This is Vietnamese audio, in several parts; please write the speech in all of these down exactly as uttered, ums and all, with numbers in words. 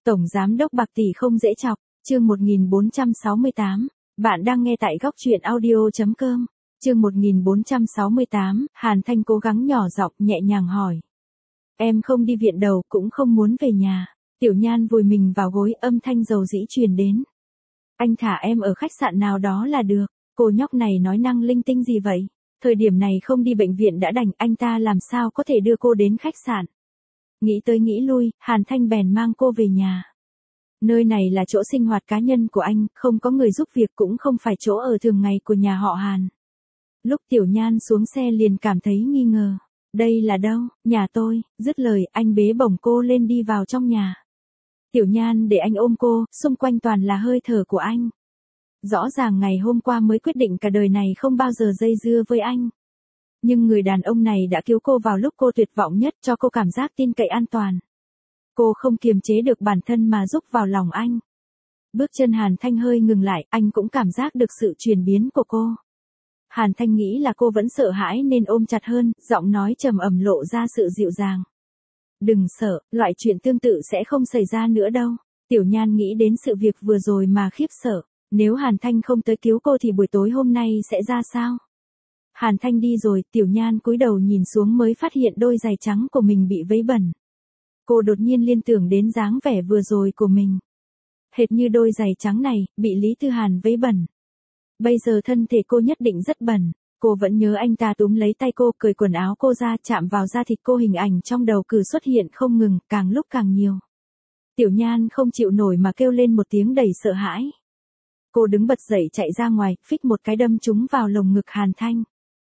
Tổng giám đốc bạc tỷ không dễ chọc, chương một nghìn bốn trăm sáu mươi tám. Bạn đang nghe tại góc truyện audio chấm com. Chương một nghìn bốn trăm sáu mươi tám, Hàn Thanh cố gắng nhỏ giọng nhẹ nhàng hỏi. Em không đi viện đâu, cũng không muốn về nhà. Tiểu Nhan vùi mình vào gối, âm thanh dầu dĩ truyền đến. Anh thả em ở khách sạn nào đó là được. Cô nhóc này nói năng linh tinh gì vậy? Thời điểm này không đi bệnh viện đã đành, anh ta làm sao có thể đưa cô đến khách sạn? Nghĩ tới nghĩ lui, Hàn Thanh bèn mang cô về nhà. Nơi này là chỗ sinh hoạt cá nhân của anh, không có người giúp việc, cũng không phải chỗ ở thường ngày của nhà họ Hàn. Lúc Tiểu Nhan xuống xe liền cảm thấy nghi ngờ. Đây là đâu? Nhà tôi. Dứt lời, anh bế bổng cô lên đi vào trong nhà. Tiểu Nhan để anh ôm cô, xung quanh toàn là hơi thở của anh. Rõ ràng ngày hôm qua mới quyết định cả đời này không bao giờ dây dưa với anh. Nhưng người đàn ông này đã cứu cô vào lúc cô tuyệt vọng nhất, cho cô cảm giác tin cậy an toàn. Cô không kiềm chế được bản thân mà rúc vào lòng anh. Bước chân Hàn Thanh hơi ngừng lại, anh cũng cảm giác được sự chuyển biến của cô. Hàn Thanh nghĩ là cô vẫn sợ hãi nên ôm chặt hơn, giọng nói trầm ẩm lộ ra sự dịu dàng. Đừng sợ, loại chuyện tương tự sẽ không xảy ra nữa đâu. Tiểu Nhan nghĩ đến sự việc vừa rồi mà khiếp sợ. Nếu Hàn Thanh không tới cứu cô thì buổi tối hôm nay sẽ ra sao? Hàn Thanh đi rồi, Tiểu Nhan cúi đầu nhìn xuống mới phát hiện đôi giày trắng của mình bị vấy bẩn. Cô đột nhiên liên tưởng đến dáng vẻ vừa rồi của mình. Hệt như đôi giày trắng này, bị Lý Tư Hàn vấy bẩn. Bây giờ thân thể cô nhất định rất bẩn. Cô vẫn nhớ anh ta túm lấy tay cô, cởi quần áo cô ra, chạm vào da thịt cô, hình ảnh trong đầu cứ xuất hiện không ngừng, càng lúc càng nhiều. Tiểu Nhan không chịu nổi mà kêu lên một tiếng đầy sợ hãi. Cô đứng bật dậy chạy ra ngoài, phích một cái đâm trúng vào lồng ngực Hàn Thanh.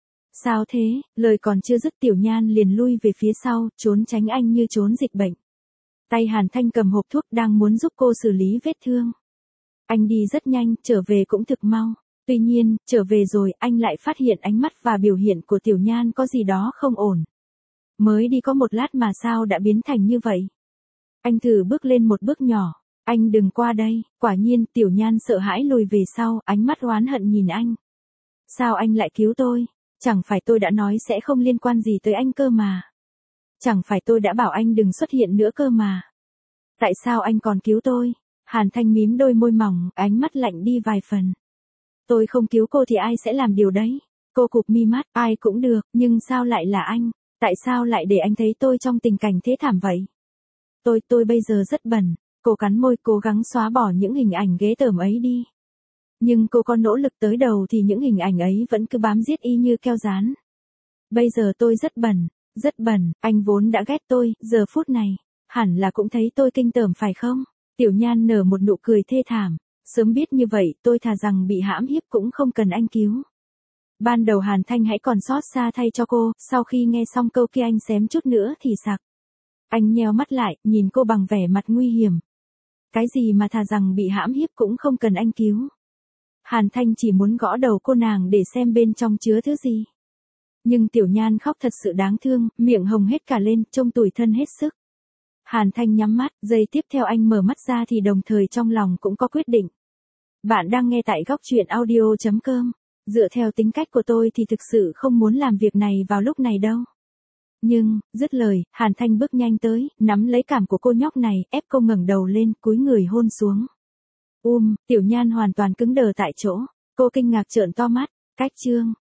Sao thế? Lời còn chưa dứt Tiểu Nhan liền lui về phía sau, trốn tránh anh như trốn dịch bệnh. Tay Hàn Thanh cầm hộp thuốc đang muốn giúp cô xử lý vết thương. Anh đi rất nhanh, trở về cũng thực mau. Tuy nhiên, trở về rồi, anh lại phát hiện ánh mắt và biểu hiện của Tiểu Nhan có gì đó không ổn. Mới đi có một lát mà sao đã biến thành như vậy? Anh thử bước lên một bước nhỏ. Anh đừng qua đây. Quả nhiên, Tiểu Nhan sợ hãi lùi về sau, ánh mắt oán hận nhìn anh. Sao anh lại cứu tôi? Chẳng phải tôi đã nói sẽ không liên quan gì tới anh cơ mà. Chẳng phải tôi đã bảo anh đừng xuất hiện nữa cơ mà. Tại sao anh còn cứu tôi? Hàn Thanh mím đôi môi mỏng, ánh mắt lạnh đi vài phần. Tôi không cứu cô thì ai sẽ làm điều đấy? Cô cụp mi mắt, ai cũng được, nhưng sao lại là anh? Tại sao lại để anh thấy tôi trong tình cảnh thế thảm vậy? Tôi, tôi bây giờ rất bẩn. Cô cắn môi, cố gắng xóa bỏ những hình ảnh ghê tởm ấy đi. Nhưng cô có nỗ lực tới đầu thì những hình ảnh ấy vẫn cứ bám giết y như keo dán. Bây giờ tôi rất bẩn, rất bẩn, anh vốn đã ghét tôi, giờ phút này, hẳn là cũng thấy tôi kinh tởm phải không? Tiểu Nhan nở một nụ cười thê thảm. Sớm biết như vậy, tôi thà rằng bị hãm hiếp cũng không cần anh cứu. Ban đầu Hàn Thanh hãy còn xót xa thay cho cô, sau khi nghe xong câu kia anh xém chút nữa thì sặc. Anh nheo mắt lại, nhìn cô bằng vẻ mặt nguy hiểm. Cái gì mà thà rằng bị hãm hiếp cũng không cần anh cứu. Hàn Thanh chỉ muốn gõ đầu cô nàng để xem bên trong chứa thứ gì. Nhưng Tiểu Nhan khóc thật sự đáng thương, miệng hồng hết cả lên, trông tủi thân hết sức. Hàn Thanh nhắm mắt, giây tiếp theo anh mở mắt ra thì đồng thời trong lòng cũng có quyết định. Bạn đang nghe tại góc truyện audio chấm com. Dựa theo tính cách của tôi thì thực sự không muốn làm việc này vào lúc này đâu. Nhưng, dứt lời, Hàn Thanh bước nhanh tới, nắm lấy cảm của cô nhóc này, ép cô ngẩng đầu lên, cúi người hôn xuống. Um, Tiểu Nhan hoàn toàn cứng đờ tại chỗ. Cô kinh ngạc trợn to mắt. Cách chương.